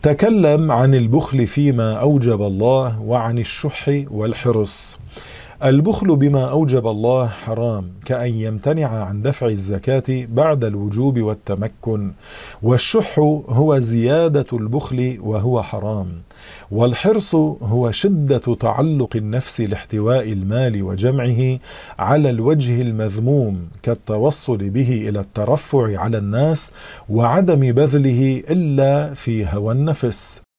تكلم عن البخل فيما أوجب الله وعن الشح والحرص. البخل بما أوجب الله حرام، كأن يمتنع عن دفع الزكاة بعد الوجوب والتمكن، والشح هو زيادة البخل وهو حرام، والحرص هو شدة تعلق النفس لاحتواء المال وجمعه على الوجه المذموم، كالتوصل به إلى الترفع على الناس وعدم بذله إلا في هوى النفس.